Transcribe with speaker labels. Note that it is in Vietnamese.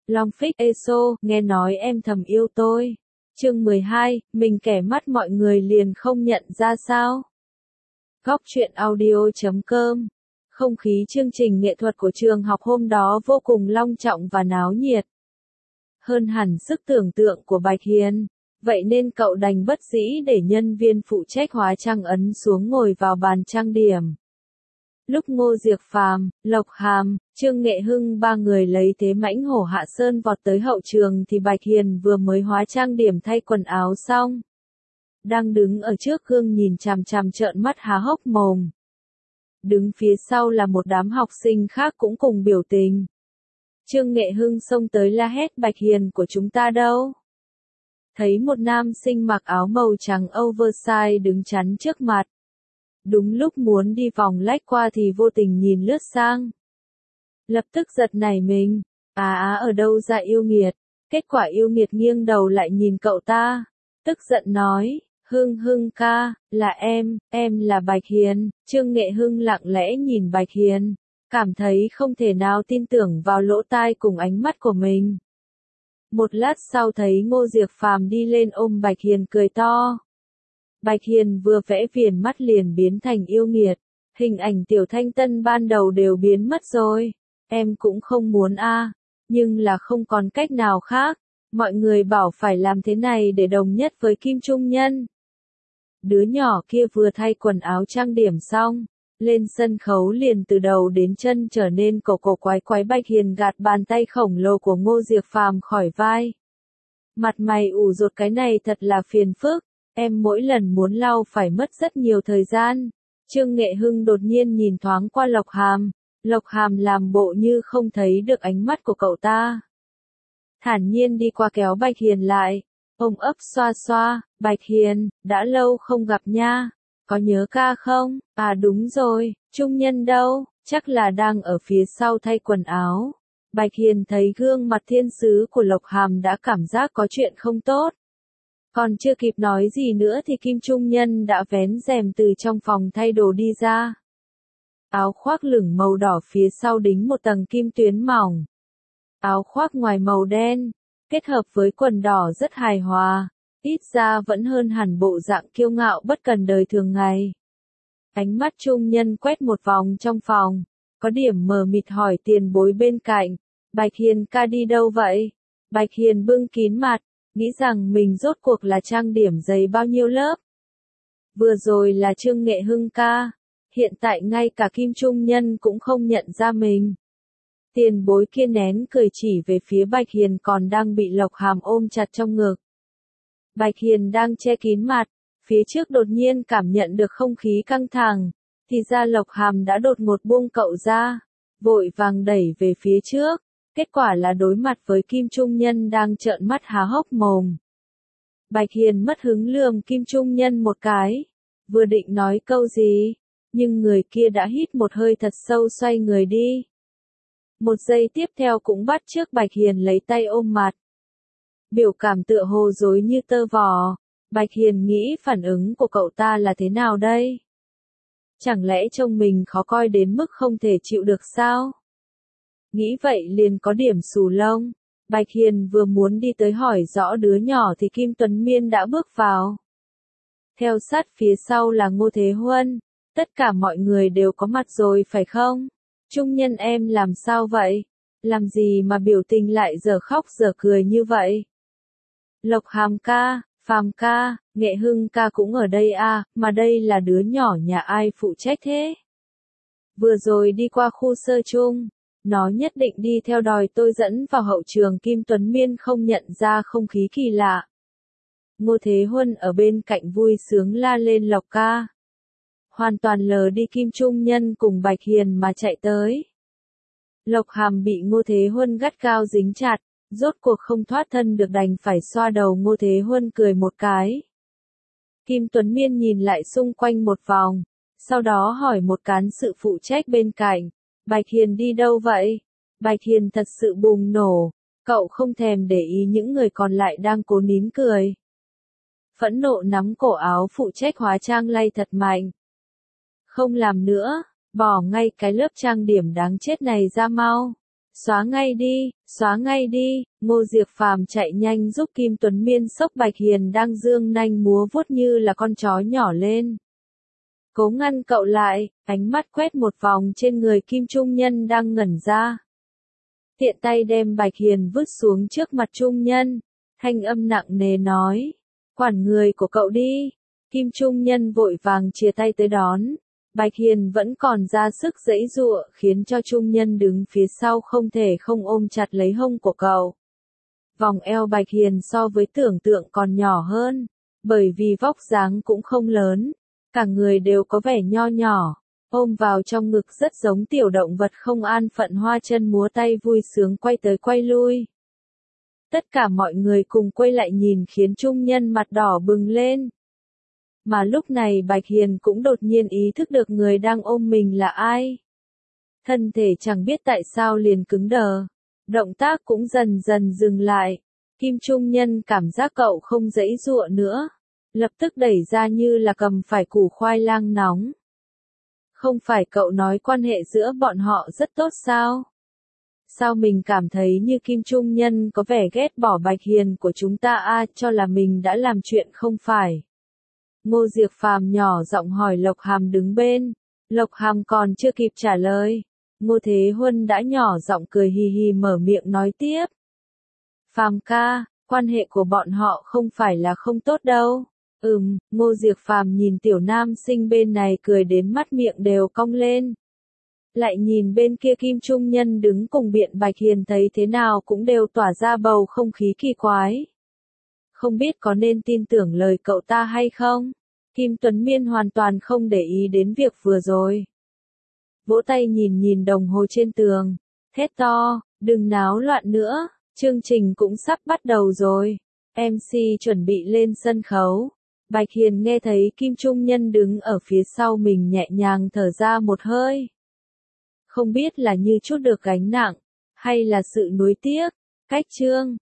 Speaker 1: Long Phích ESO, nghe nói em thầm yêu tôi. Chương 12, mình kẻ mắt mọi người liền không nhận ra sao? Góc truyện audio.com. Không khí chương trình nghệ thuật của trường học hôm đó vô cùng long trọng và náo nhiệt. Hơn hẳn sức tưởng tượng của Bạch Hiền, vậy nên cậu đành bất dĩ để nhân viên phụ trách hóa trang ấn xuống ngồi vào bàn trang điểm. Lúc Ngô Diệc Phàm, Lộc Hàm, Trương Nghệ Hưng ba người lấy thế mãnh hổ hạ sơn vọt tới hậu trường thì Bạch Hiền vừa mới hóa trang điểm thay quần áo xong. Đang đứng ở trước gương nhìn chằm chằm trợn mắt há hốc mồm. Đứng phía sau là một đám học sinh khác cũng cùng biểu tình. Trương Nghệ Hưng xông tới la hét Bạch Hiền của chúng ta đâu? Thấy một nam sinh mặc áo màu trắng oversize đứng chắn trước mặt. Đúng lúc muốn đi vòng lách qua thì vô tình nhìn lướt sang. Lập tức giật nảy mình. Ở đâu ra yêu nghiệt? Kết quả yêu nghiệt nghiêng đầu lại nhìn cậu ta. Tức giận nói, Hưng ca, là em là Bạch Hiền. Trương Nghệ Hưng lặng lẽ nhìn Bạch Hiền, cảm thấy không thể nào tin tưởng vào lỗ tai cùng ánh mắt của mình. Một lát sau thấy Ngô Diệc Phàm đi lên ôm Bạch Hiền cười to. Bạch Hiền vừa vẽ viền mắt liền biến thành yêu nghiệt, hình ảnh Tiểu Thanh Tân ban đầu đều biến mất rồi. Em cũng không muốn nhưng là không còn cách nào khác, mọi người bảo phải làm thế này để đồng nhất với Kim Trung Nhân. Đứa nhỏ kia vừa thay quần áo trang điểm xong, lên sân khấu liền từ đầu đến chân trở nên cổ quái quái. Bạch Hiền gạt bàn tay khổng lồ của Ngô Diệc Phàm khỏi vai. Mặt mày ủ rột, cái này thật là phiền phức. Em mỗi lần muốn lau phải mất rất nhiều thời gian. Trương Nghệ Hưng đột nhiên nhìn thoáng qua Lộc Hàm. Lộc Hàm làm bộ như không thấy được ánh mắt của cậu ta. Thản nhiên đi qua kéo Bạch Hiền lại. Ôm ấp xoa xoa, Bạch Hiền, đã lâu không gặp nha. Có nhớ ca không? Đúng rồi, Trung Nhân đâu? Chắc là đang ở phía sau thay quần áo. Bạch Hiền thấy gương mặt thiên sứ của Lộc Hàm đã cảm giác có chuyện không tốt. Còn chưa kịp nói gì nữa thì Kim Trung Nhân đã vén rèm từ trong phòng thay đồ đi ra. Áo khoác lửng màu đỏ phía sau đính một tầng kim tuyến mỏng. Áo khoác ngoài màu đen, kết hợp với quần đỏ rất hài hòa, ít ra vẫn hơn hẳn bộ dạng kiêu ngạo bất cần đời thường ngày. Ánh mắt Trung Nhân quét một vòng trong phòng, có điểm mờ mịt hỏi tiền bối bên cạnh, Bạch Hiền ca đi đâu vậy? Bạch Hiền bưng kín mặt, nghĩ rằng mình rốt cuộc là trang điểm dày bao nhiêu lớp. Vừa rồi là Trương Nghệ Hưng ca, hiện tại ngay cả Kim Trung Nhân cũng không nhận ra mình. Tiền bối kia nén cười chỉ về phía Bạch Hiền còn đang bị Lộc Hàm ôm chặt trong ngực. Bạch Hiền đang che kín mặt, phía trước đột nhiên cảm nhận được không khí căng thẳng, thì ra Lộc Hàm đã đột ngột buông cậu ra, vội vàng đẩy về phía trước, kết quả là đối mặt với Kim Trung Nhân đang trợn mắt há hốc mồm. Bạch Hiền mất hứng lườm Kim Trung Nhân một cái, vừa định nói câu gì, nhưng người kia đã hít một hơi thật sâu xoay người đi. Một giây tiếp theo cũng bắt chước Bạch Hiền lấy tay ôm mặt. Biểu cảm tựa hồ rối như tơ vò. Bạch Hiền nghĩ phản ứng của cậu ta là thế nào đây? Chẳng lẽ trông mình khó coi đến mức không thể chịu được sao? Nghĩ vậy liền có điểm xù lông. Bạch Hiền vừa muốn đi tới hỏi rõ đứa nhỏ thì Kim Tuấn Miên đã bước vào. Theo sát phía sau là Ngô Thế Huân. Tất cả mọi người đều có mặt rồi phải không? Trung Nhân em làm sao vậy? Làm gì mà biểu tình lại giờ khóc giờ cười như vậy? Lộc Hàm ca, Phàm ca, Nghệ Hưng ca cũng ở đây mà đây là đứa nhỏ nhà ai phụ trách thế? Vừa rồi đi qua khu sơ chung, nó nhất định đi theo đòi tôi dẫn vào hậu trường. Kim Tuấn Miên không nhận ra không khí kỳ lạ. Ngô Thế Huân ở bên cạnh vui sướng la lên Lộc ca. Hoàn toàn lờ đi Kim Trung Nhân cùng Bạch Hiền mà chạy tới. Lộc Hàm bị Ngô Thế Huân gắt gao dính chặt, rốt cuộc không thoát thân được đành phải xoa đầu Ngô Thế Huân cười một cái. Kim Tuấn Miên nhìn lại xung quanh một vòng, sau đó hỏi một cán sự phụ trách bên cạnh, Bạch Hiền đi đâu vậy? Bạch Hiền thật sự bùng nổ, cậu không thèm để ý những người còn lại đang cố nín cười. Phẫn nộ nắm cổ áo phụ trách hóa trang lay thật mạnh. Không làm nữa, bỏ ngay cái lớp trang điểm đáng chết này ra mau. Xóa ngay đi, Ngô Diệc Phàm chạy nhanh giúp Kim Tuấn Miên xốc Bạch Hiền đang dương nanh múa vuốt như là con chó nhỏ lên. Cố ngăn cậu lại, ánh mắt quét một vòng trên người Kim Trung Nhân đang ngẩn ra. Tiện tay đem Bạch Hiền vứt xuống trước mặt Trung Nhân, thanh âm nặng nề nói, quản người của cậu đi. Kim Trung Nhân vội vàng chia tay tới đón. Bạch Hiền vẫn còn ra sức giãy giụa khiến cho Trung Nhân đứng phía sau không thể không ôm chặt lấy hông của cậu. Vòng eo Bạch Hiền so với tưởng tượng còn nhỏ hơn, bởi vì vóc dáng cũng không lớn, cả người đều có vẻ nho nhỏ, ôm vào trong ngực rất giống tiểu động vật không an phận hoa chân múa tay vui sướng quay tới quay lui. Tất cả mọi người cùng quay lại nhìn khiến Trung Nhân mặt đỏ bừng lên. Mà lúc này Bạch Hiền cũng đột nhiên ý thức được người đang ôm mình là ai. Thân thể chẳng biết tại sao liền cứng đờ, động tác cũng dần dần dừng lại. Kim Trung Nhân cảm giác cậu không giãy giụa nữa, lập tức đẩy ra như là cầm phải củ khoai lang nóng. Không phải cậu nói quan hệ giữa bọn họ rất tốt sao? Sao mình cảm thấy như Kim Trung Nhân có vẻ ghét bỏ Bạch Hiền của chúng ta cho là mình đã làm chuyện không phải. Ngô Diệc Phàm nhỏ giọng hỏi Lộc Hàm đứng bên. Lộc Hàm còn chưa kịp trả lời, Ngô Thế Huân đã nhỏ giọng cười hì hì mở miệng nói tiếp. Phàm ca, quan hệ của bọn họ không phải là không tốt đâu. Ngô Diệc Phàm nhìn tiểu nam sinh bên này cười đến mắt miệng đều cong lên. Lại nhìn bên kia Kim Trung Nhân đứng cùng Biện Bạch Hiền thấy thế nào cũng đều tỏa ra bầu không khí kỳ quái. Không biết có nên tin tưởng lời cậu ta hay không? Kim Tuấn Miên hoàn toàn không để ý đến việc vừa rồi. Vỗ tay nhìn đồng hồ trên tường, thét to, đừng náo loạn nữa, chương trình cũng sắp bắt đầu rồi. MC chuẩn bị lên sân khấu. Bạch Hiền nghe thấy Kim Trung Nhân đứng ở phía sau mình nhẹ nhàng thở ra một hơi. Không biết là như chút được gánh nặng, hay là sự nuối tiếc, cách chương.